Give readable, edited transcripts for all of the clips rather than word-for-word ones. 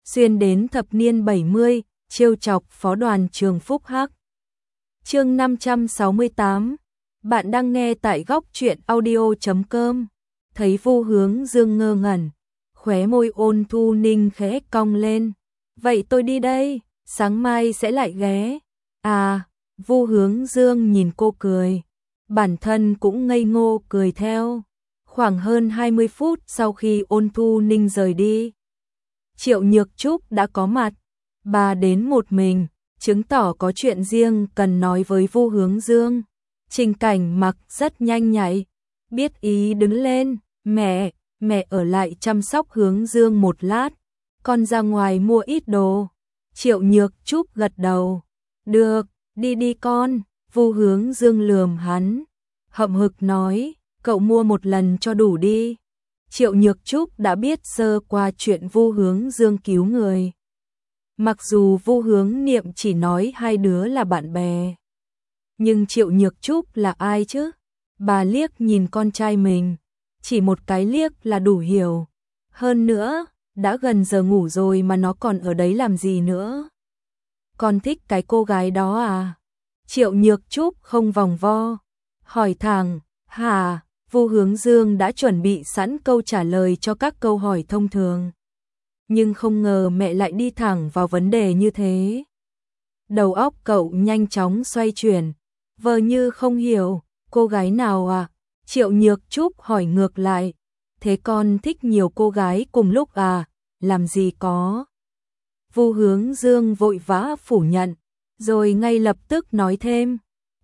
xuyên đến thập niên 70, trêu chọc phó đoàn trường Phúc Hắc. Chương 568. Bạn đang nghe tại góc truyện audio.com. Thấy Vu Hướng Dương ngơ ngẩn, khóe môi Ôn Thu Ninh khẽ cong lên. Vậy tôi đi đây, sáng mai sẽ lại ghé. À, Vu Hướng Dương nhìn cô cười, bản thân cũng ngây ngô cười theo. Khoảng hơn 20 phút sau khi Ôn Thu Ninh rời đi, Triệu Nhược Trúc đã có mặt. Bà đến một mình, chứng tỏ có chuyện riêng cần nói với Vu Hướng Dương. Trình Cảnh Mặc rất nhanh nhạy, biết ý đứng lên. Mẹ ở lại chăm sóc Hướng Dương một lát, con ra ngoài mua ít đồ. Triệu Nhược Trúc gật đầu. Được, đi con. Vu Hướng Dương lườm hắn, hậm hực nói, cậu mua một lần cho đủ đi. Triệu Nhược Trúc đã biết sơ qua chuyện Vu Hướng Dương cứu người. Mặc dù Vu Hướng Niệm chỉ nói hai đứa là bạn bè, nhưng Triệu Nhược Trúc là ai chứ? Bà liếc nhìn con trai mình, chỉ một cái liếc là đủ hiểu. Hơn nữa, đã gần giờ ngủ rồi mà nó còn ở đấy làm gì nữa? Con thích cái cô gái đó à? Triệu Nhược Trúc không vòng vo, hỏi thẳng. Hả? Vu Hướng Dương đã chuẩn bị sẵn câu trả lời cho các câu hỏi thông thường, nhưng không ngờ mẹ lại đi thẳng vào vấn đề như thế. Đầu óc cậu nhanh chóng xoay chuyển, vờ như không hiểu. Cô gái nào à? Triệu Nhược Trúc hỏi ngược lại. Thế con thích nhiều cô gái cùng lúc à? Làm gì có. Vu Hướng Dương vội vã phủ nhận, rồi ngay lập tức nói thêm.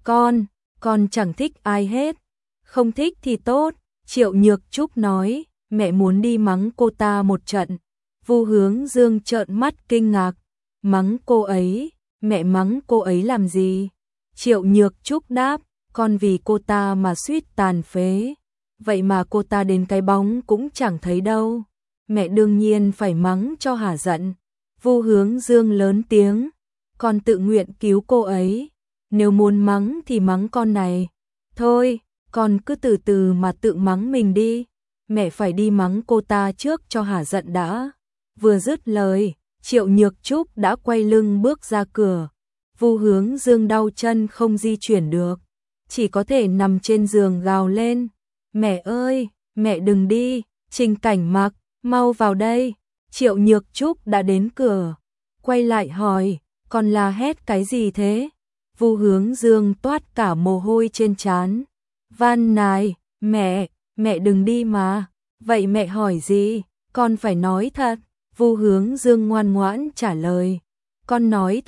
Con chẳng thích ai hết. Không thích thì tốt. Triệu Nhược Trúc nói, mẹ muốn đi mắng cô ta một trận. Vu Hướng Dương trợn mắt kinh ngạc. Mắng cô ấy? Mẹ mắng cô ấy làm gì? Triệu Nhược Trúc đáp, con vì cô ta mà suýt tàn phế. Vậy mà cô ta đến cái bóng cũng chẳng thấy đâu. Mẹ đương nhiên phải mắng cho hả giận. Vu Hướng Dương lớn tiếng, con tự nguyện cứu cô ấy. Nếu muốn mắng thì mắng con này. Thôi, con cứ từ từ mà tự mắng mình đi. Mẹ phải đi mắng cô ta trước cho hả giận đã. Vừa dứt lời, Triệu Nhược Trúc đã quay lưng bước ra cửa. Vu Hướng Dương đau chân không di chuyển được, chỉ có thể nằm trên giường gào lên. Mẹ ơi, mẹ đừng đi. Trình Cảnh Mặc, mau vào đây. Triệu Nhược Trúc đã đến cửa, quay lại hỏi, con la hét cái gì thế? Vu Hướng Dương toát cả mồ hôi trên trán. Van nài, mẹ đừng đi mà. Vậy mẹ hỏi gì? Con phải nói thật. Vu Hướng Dương ngoan ngoãn trả lời. Con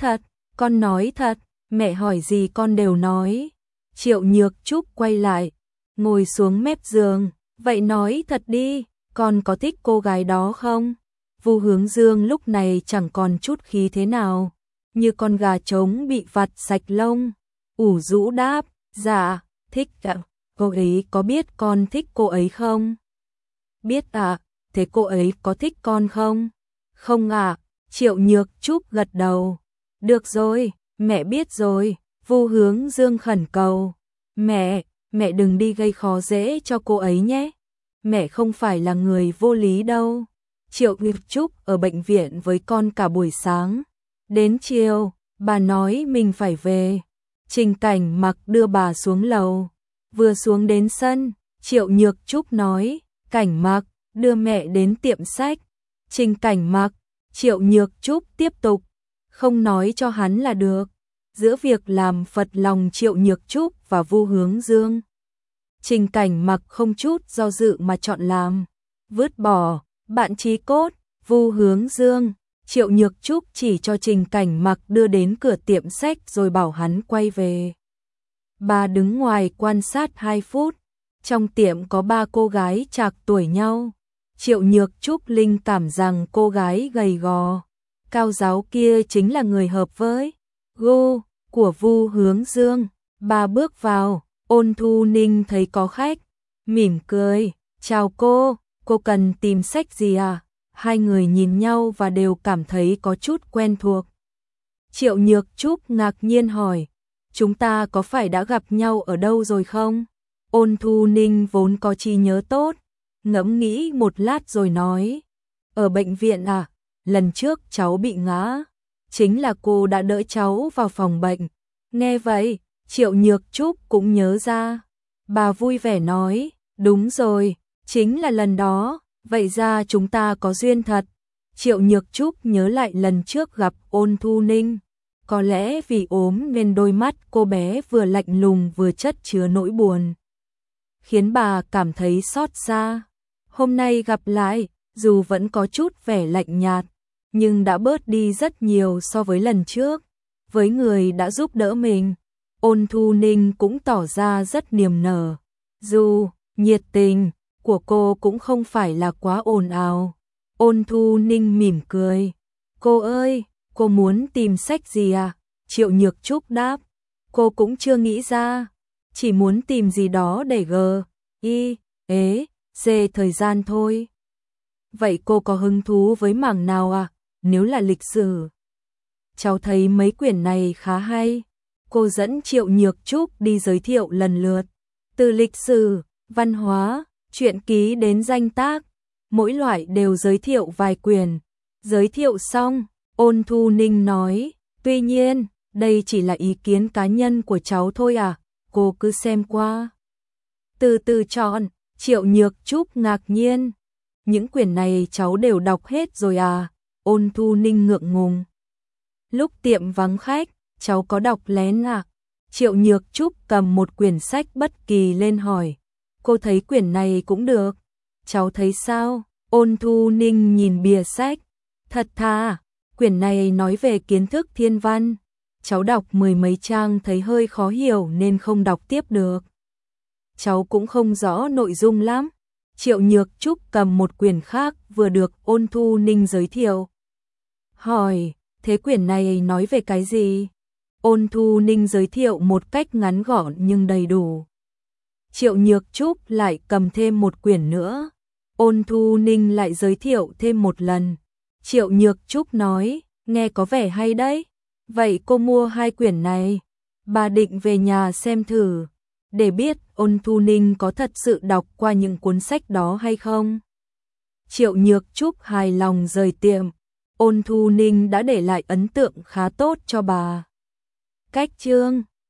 nói thật, mẹ hỏi gì con đều nói. Triệu Nhược Trúc quay lại, ngồi xuống mép giường. Vậy nói thật đi, con có thích cô gái đó không? Vu Hướng Dương lúc này chẳng còn chút khí thế nào, như con gà trống bị vặt sạch lông. Ủ rũ đáp, dạ, thích ạ. Cô ấy có biết con thích cô ấy không? Biết ạ. Thế cô ấy có thích con không? Không ạ. Triệu Nhược Trúc gật đầu. Được rồi, mẹ biết rồi. Vu Hướng Dương khẩn cầu. Mẹ đừng đi gây khó dễ cho cô ấy nhé. Mẹ không phải là người vô lý đâu. Triệu Nhược Trúc ở bệnh viện với con cả buổi sáng. Đến chiều, bà nói mình phải về. Trình Cảnh Mặc đưa bà xuống lầu. Vừa xuống đến sân, Triệu Nhược Trúc nói, Cảnh Mặc, đưa mẹ đến tiệm sách. Trình Cảnh Mặc, Triệu Nhược Trúc tiếp tục, không nói cho hắn là được. Giữa việc làm phật lòng Triệu Nhược Trúc và Vu Hướng Dương, Trình Cảnh Mặc không chút do dự mà chọn làm. Vứt bỏ bạn chí cốt. Vu Hướng Dương, Triệu Nhược Trúc chỉ cho Trình Cảnh Mặc đưa đến cửa tiệm sách rồi bảo hắn quay về. Bà đứng ngoài quan sát 2 phút. Trong tiệm có 3 cô gái trạc tuổi nhau. Triệu Nhược Trúc linh cảm rằng cô gái gầy gò, cao ráo kia chính là người hợp với gu của Vu Hướng Dương. Bà bước vào, Ôn Thu Ninh thấy có khách, mỉm cười, chào cô cần tìm sách gì à? Hai người nhìn nhau và đều cảm thấy có chút quen thuộc. Triệu Nhược Trúc ngạc nhiên hỏi, chúng ta có phải đã gặp nhau ở đâu rồi không? Ôn Thu Ninh vốn có trí nhớ tốt, ngẫm nghĩ một lát rồi nói, ở bệnh viện à? lần trước cháu bị ngã, chính là cô đã đỡ cháu vào phòng bệnh. Nghe vậy, Triệu Nhược Trúc cũng nhớ ra. Bà vui vẻ nói, đúng rồi, chính là lần đó, vậy ra chúng ta có duyên thật. Triệu Nhược Trúc nhớ lại lần trước gặp Ôn Thu Ninh. Có lẽ vì ốm nên đôi mắt cô bé vừa lạnh lùng vừa chất chứa nỗi buồn, khiến bà cảm thấy xót xa. Hôm nay gặp lại, dù vẫn có chút vẻ lạnh nhạt, nhưng đã bớt đi rất nhiều so với lần trước. Với người đã giúp đỡ mình, Ôn Thu Ninh cũng tỏ ra rất niềm nở. Dù nhiệt tình của cô cũng không phải là quá ồn ào. Ôn Thu Ninh mỉm cười. Cô ơi, cô muốn tìm sách gì à? Triệu Nhược Trúc đáp. Cô cũng chưa nghĩ ra, chỉ muốn tìm gì đó để dê thời gian thôi. Vậy cô có hứng thú với mảng nào à? Nếu là lịch sử, cháu thấy mấy quyển này khá hay. Cô dẫn Triệu Nhược Trúc đi giới thiệu lần lượt, từ lịch sử, văn hóa, truyện ký đến danh tác, mỗi loại đều giới thiệu vài quyển. Giới thiệu xong, Ôn Thu Ninh nói, tuy nhiên, đây chỉ là ý kiến cá nhân của cháu thôi à, cô cứ xem qua. Từ từ chọn. Triệu Nhược Trúc ngạc nhiên. Những quyển này cháu đều đọc hết rồi à? Ôn Thu Ninh ngượng ngùng. Lúc tiệm vắng khách, cháu có đọc lén à? Triệu Nhược Trúc cầm một quyển sách bất kỳ lên hỏi. Cô thấy quyển này cũng được. Cháu thấy sao? Ôn Thu Ninh nhìn bìa sách. Thật thà, quyển này nói về kiến thức thiên văn. Cháu đọc mười mấy trang thấy hơi khó hiểu nên không đọc tiếp được. Cháu cũng không rõ nội dung lắm. Triệu Nhược Trúc cầm một quyển khác vừa được Ôn Thu Ninh giới thiệu. Hỏi, thế quyển này nói về cái gì? Ôn Thu Ninh giới thiệu một cách ngắn gọn nhưng đầy đủ. Triệu Nhược Trúc lại cầm thêm một quyển nữa. Ôn Thu Ninh lại giới thiệu thêm một lần. Triệu Nhược Trúc nói, nghe có vẻ hay đấy. Vậy cô mua hai quyển này. Bà định về nhà xem thử, để biết Ôn Thu Ninh có thật sự đọc qua những cuốn sách đó hay không. Triệu Nhược Trúc hài lòng rời tiệm. Ôn Thu Ninh đã để lại ấn tượng khá tốt cho bà. Cách chương